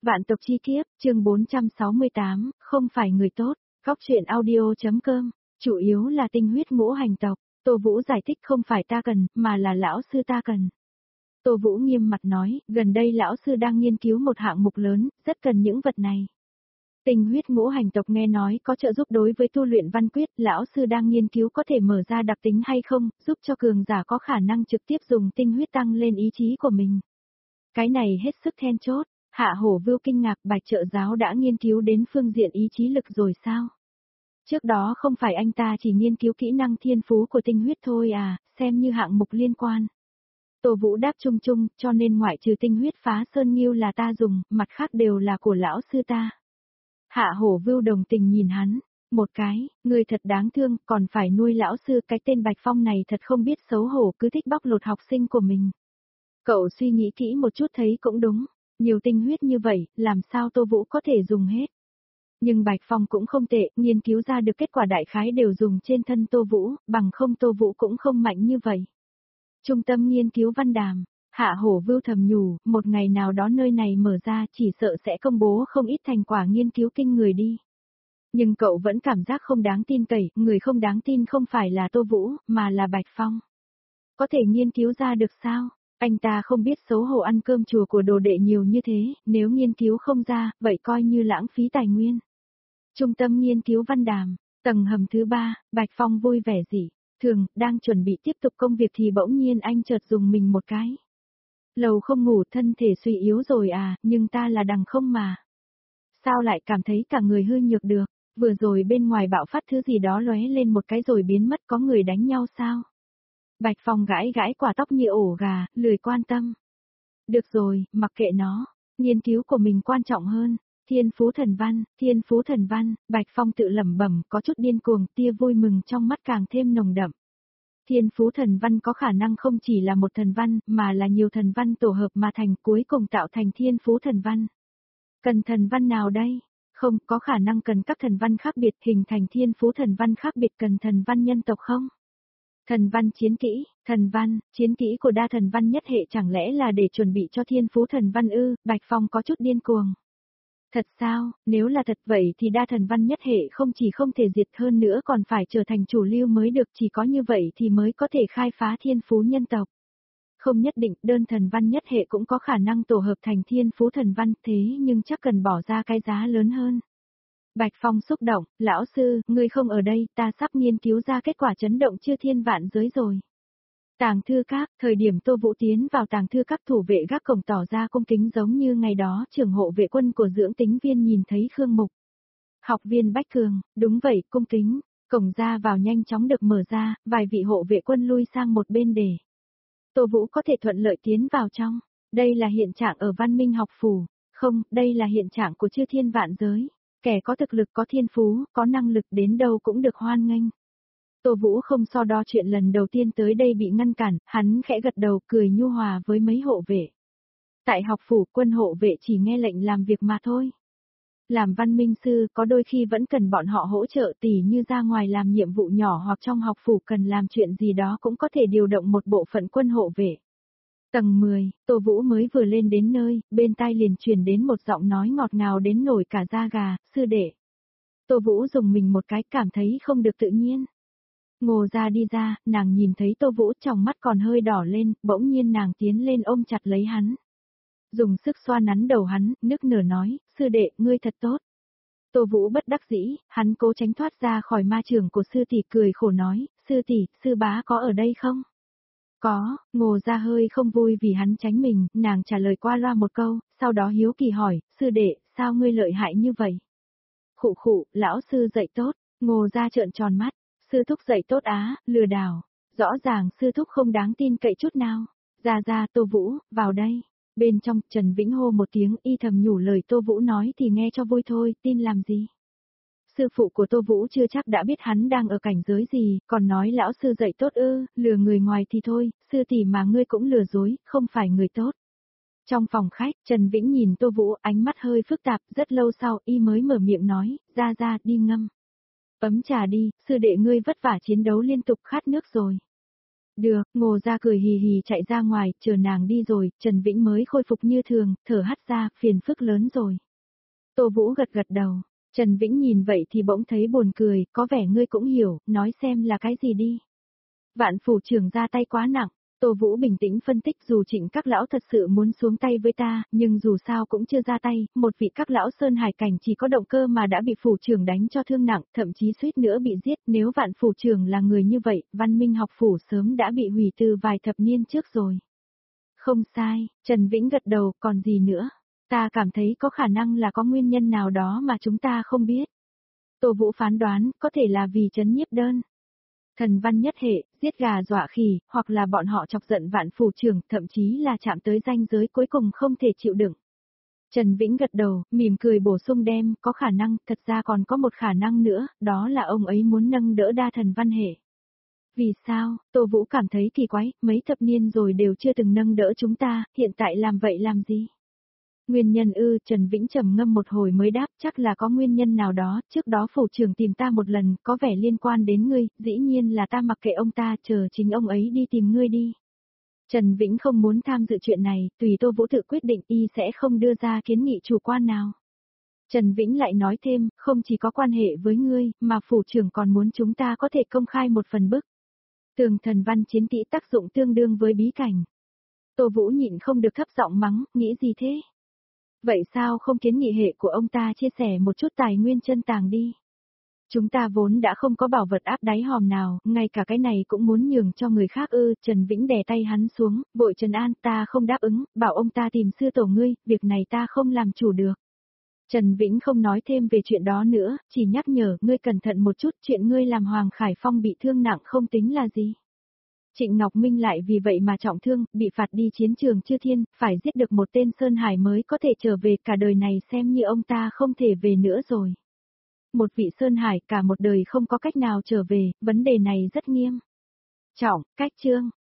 Vạn tộc chi kiếp, chương 468, không phải người tốt, góc truyện audio.com, chủ yếu là tinh huyết ngũ hành tộc, Tô Vũ giải thích không phải ta cần, mà là lão sư ta cần. Tô Vũ nghiêm mặt nói, gần đây lão sư đang nghiên cứu một hạng mục lớn, rất cần những vật này. Tinh huyết ngũ hành tộc nghe nói có trợ giúp đối với tu luyện văn quyết, lão sư đang nghiên cứu có thể mở ra đặc tính hay không, giúp cho cường giả có khả năng trực tiếp dùng tinh huyết tăng lên ý chí của mình. Cái này hết sức then chốt. Hạ Hổ Vưu kinh ngạc, Bạch trợ giáo đã nghiên cứu đến phương diện ý chí lực rồi sao? Trước đó không phải anh ta chỉ nghiên cứu kỹ năng thiên phú của tinh huyết thôi à, xem như hạng mục liên quan. Tô Vũ đáp chung chung, cho nên ngoại trừ tinh huyết phá sơn nghiêu là ta dùng, mặt khác đều là của lão sư ta. Hạ Hổ Vưu đồng tình nhìn hắn, một cái, người thật đáng thương, còn phải nuôi lão sư, cái tên Bạch Phong này thật không biết xấu hổ, cứ thích bóc lột học sinh của mình. Cậu suy nghĩ kỹ một chút thấy cũng đúng. Nhiều tinh huyết như vậy, làm sao Tô Vũ có thể dùng hết. Nhưng Bạch Phong cũng không tệ, nghiên cứu ra được kết quả đại khái đều dùng trên thân Tô Vũ, bằng không Tô Vũ cũng không mạnh như vậy. Trung tâm nghiên cứu văn đàm, Hạ Hổ Vưu thầm nhủ, một ngày nào đó nơi này mở ra chỉ sợ sẽ công bố không ít thành quả nghiên cứu kinh người đi. Nhưng cậu vẫn cảm giác không đáng tin cậy, người không đáng tin không phải là Tô Vũ, mà là Bạch Phong. Có thể nghiên cứu ra được sao? Anh ta không biết xấu hổ ăn cơm chùa của đồ đệ nhiều như thế, nếu nghiên cứu không ra, vậy coi như lãng phí tài nguyên. Trung tâm nghiên cứu văn đàm, tầng hầm thứ 3, Bạch Phong vui vẻ dị, thường, đang chuẩn bị tiếp tục công việc thì bỗng nhiên anh chợt dùng mình một cái. Lầu không ngủ thân thể suy yếu rồi à, nhưng ta là đằng không mà. Sao lại cảm thấy cả người hư nhược được, vừa rồi bên ngoài bạo phát thứ gì đó lóe lên một cái rồi biến mất, có người đánh nhau sao? Bạch Phong gãi gãi quả tóc như ổ gà, lười quan tâm. Được rồi, mặc kệ nó, nghiên cứu của mình quan trọng hơn. Thiên phú thần văn, Bạch Phong tự lẩm bẩm, có chút điên cuồng, tia vui mừng trong mắt càng thêm nồng đậm. Thiên phú thần văn có khả năng không chỉ là một thần văn, mà là nhiều thần văn tổ hợp mà thành, cuối cùng tạo thành thiên phú thần văn. Cần thần văn nào đây? Không, có khả năng cần các thần văn khác biệt hình thành thiên phú thần văn khác biệt, cần thần văn nhân tộc không? Thần văn chiến kỹ, thần văn, chiến kỹ của đa thần văn nhất hệ chẳng lẽ là để chuẩn bị cho thiên phú thần văn ư? Bạch Phong có chút điên cuồng. Thật sao, nếu là thật vậy thì đa thần văn nhất hệ không chỉ không thể diệt hơn nữa còn phải trở thành chủ lưu mới được, chỉ có như vậy thì mới có thể khai phá thiên phú nhân tộc. Không nhất định, đơn thần văn nhất hệ cũng có khả năng tổ hợp thành thiên phú thần văn, thế nhưng chắc cần bỏ ra cái giá lớn hơn. Bạch Phong xúc động, lão sư, ngươi không ở đây, ta sắp nghiên cứu ra kết quả chấn động chư thiên vạn giới rồi. Tàng thư các, thời điểm Tô Vũ tiến vào tàng thư các, thủ vệ gác cổng tỏ ra cung kính giống như ngày đó trưởng hộ vệ quân của dưỡng tính viên nhìn thấy Khương Mục. Học viên Bách Cường, đúng vậy, cung kính, cổng ra vào nhanh chóng được mở ra, vài vị hộ vệ quân lui sang một bên để Tô Vũ có thể thuận lợi tiến vào trong. Đây là hiện trạng ở Văn Minh học phủ, không, đây là hiện trạng của chư thiên vạn giới. Kẻ có thực lực, có thiên phú, có năng lực đến đâu cũng được hoan nghênh. Tô Vũ không so đo chuyện lần đầu tiên tới đây bị ngăn cản, hắn khẽ gật đầu cười nhu hòa với mấy hộ vệ. Tại học phủ, quân hộ vệ chỉ nghe lệnh làm việc mà thôi. Làm văn minh sư có đôi khi vẫn cần bọn họ hỗ trợ, tỉ như ra ngoài làm nhiệm vụ nhỏ hoặc trong học phủ cần làm chuyện gì đó cũng có thể điều động một bộ phận quân hộ vệ. Tầng 10, Tô Vũ mới vừa lên đến nơi, bên tai liền truyền đến một giọng nói ngọt ngào đến nổi cả da gà, sư đệ. Tô Vũ dùng mình một cái, cảm thấy không được tự nhiên. Ngô ra đi ra, nàng nhìn thấy Tô Vũ trong mắt còn hơi đỏ lên, bỗng nhiên nàng tiến lên ôm chặt lấy hắn. Dùng sức xoa nắn đầu hắn, nức nở nói, sư đệ, ngươi thật tốt. Tô Vũ bất đắc dĩ, hắn cố tránh thoát ra khỏi ma trường của sư tỷ, cười khổ nói, sư tỷ, sư bá có ở đây không? Có, Ngô ra hơi không vui vì hắn tránh mình, nàng trả lời qua loa một câu, sau đó hiếu kỳ hỏi, sư đệ, sao ngươi lợi hại như vậy? Khụ khụ, lão sư dạy tốt, Ngô ra trợn tròn mắt, sư thúc dạy tốt á, lừa đảo, rõ ràng sư thúc không đáng tin cậy chút nào. Ra Tô Vũ, vào đây. Bên trong, Trần Vĩnh hô một tiếng, y thầm nhủ lời Tô Vũ nói thì nghe cho vui thôi, tin làm gì? Sư phụ của Tô Vũ chưa chắc đã biết hắn đang ở cảnh giới gì, còn nói lão sư dạy tốt ư, lừa người ngoài thì thôi, sư tỷ mà ngươi cũng lừa dối, không phải người tốt. Trong phòng khách, Trần Vĩnh nhìn Tô Vũ, ánh mắt hơi phức tạp, rất lâu sau, y mới mở miệng nói, ra, đi ngâm ấm trà đi, sư đệ ngươi vất vả chiến đấu liên tục khát nước rồi. Được, Ngô Gia cười hì hì chạy ra ngoài, chờ nàng đi rồi, Trần Vĩnh mới khôi phục như thường, thở hắt ra, phiền phức lớn rồi. Tô Vũ gật gật đầu, Trần Vĩnh nhìn vậy thì bỗng thấy buồn cười, có vẻ ngươi cũng hiểu, nói xem là cái gì đi. Vạn phủ trưởng ra tay quá nặng, Tô Vũ bình tĩnh phân tích dù Trịnh các lão thật sự muốn xuống tay với ta, nhưng dù sao cũng chưa ra tay, một vị các lão Sơn Hải cảnh chỉ có động cơ mà đã bị phủ trưởng đánh cho thương nặng, thậm chí suýt nữa bị giết, nếu vạn phủ trưởng là người như vậy, văn minh học phủ sớm đã bị hủy từ vài thập niên trước rồi. Không sai, Trần Vĩnh gật đầu, còn gì nữa? Ta cảm thấy có khả năng là có nguyên nhân nào đó mà chúng ta không biết. Tô Vũ phán đoán, có thể là vì trấn nhiếp đơn. Thần văn nhất hệ, giết gà dọa khỉ, hoặc là bọn họ chọc giận vạn phủ trưởng, thậm chí là chạm tới ranh giới cuối cùng không thể chịu đựng. Trần Vĩnh gật đầu, mỉm cười bổ sung đem, có khả năng, thật ra còn có một khả năng nữa, đó là ông ấy muốn nâng đỡ đa thần văn hệ. Vì sao, Tô Vũ cảm thấy kỳ quái, mấy thập niên rồi đều chưa từng nâng đỡ chúng ta, hiện tại làm vậy làm gì? Nguyên nhân Trần Vĩnh trầm ngâm một hồi mới đáp, chắc là có nguyên nhân nào đó, trước đó phủ trưởng tìm ta một lần, có vẻ liên quan đến ngươi, dĩ nhiên là ta mặc kệ ông ta, chờ chính ông ấy đi tìm ngươi đi. Trần Vĩnh không muốn tham dự chuyện này, tùy Tô Vũ tự quyết định y sẽ không đưa ra kiến nghị chủ quan nào. Trần Vĩnh lại nói thêm, không chỉ có quan hệ với ngươi, mà phủ trưởng còn muốn chúng ta có thể công khai một phần bức. Tường thần văn chiến kỹ tác dụng tương đương với bí cảnh. Tô Vũ nhịn không được thấp giọng mắng, nghĩ gì thế? Vậy sao không kiến nghị hệ của ông ta chia sẻ một chút tài nguyên chân tàng đi? Chúng ta vốn đã không có bảo vật áp đáy hòm nào, ngay cả cái này cũng muốn nhường cho người khác Trần Vĩnh đè tay hắn xuống, vội trần an, ta không đáp ứng, bảo ông ta tìm sư tổ ngươi, việc này ta không làm chủ được. Trần Vĩnh không nói thêm về chuyện đó nữa, chỉ nhắc nhở, ngươi cẩn thận một chút, chuyện ngươi làm Hoàng Khải Phong bị thương nặng không tính là gì. Trịnh Ngọc Minh lại vì vậy mà trọng thương, bị phạt đi chiến trường Chư Thiên, phải giết được một tên Sơn Hải mới có thể trở về, cả đời này xem như ông ta không thể về nữa rồi. Một vị Sơn Hải cả một đời không có cách nào trở về, vấn đề này rất nghiêm trọng, cách chương.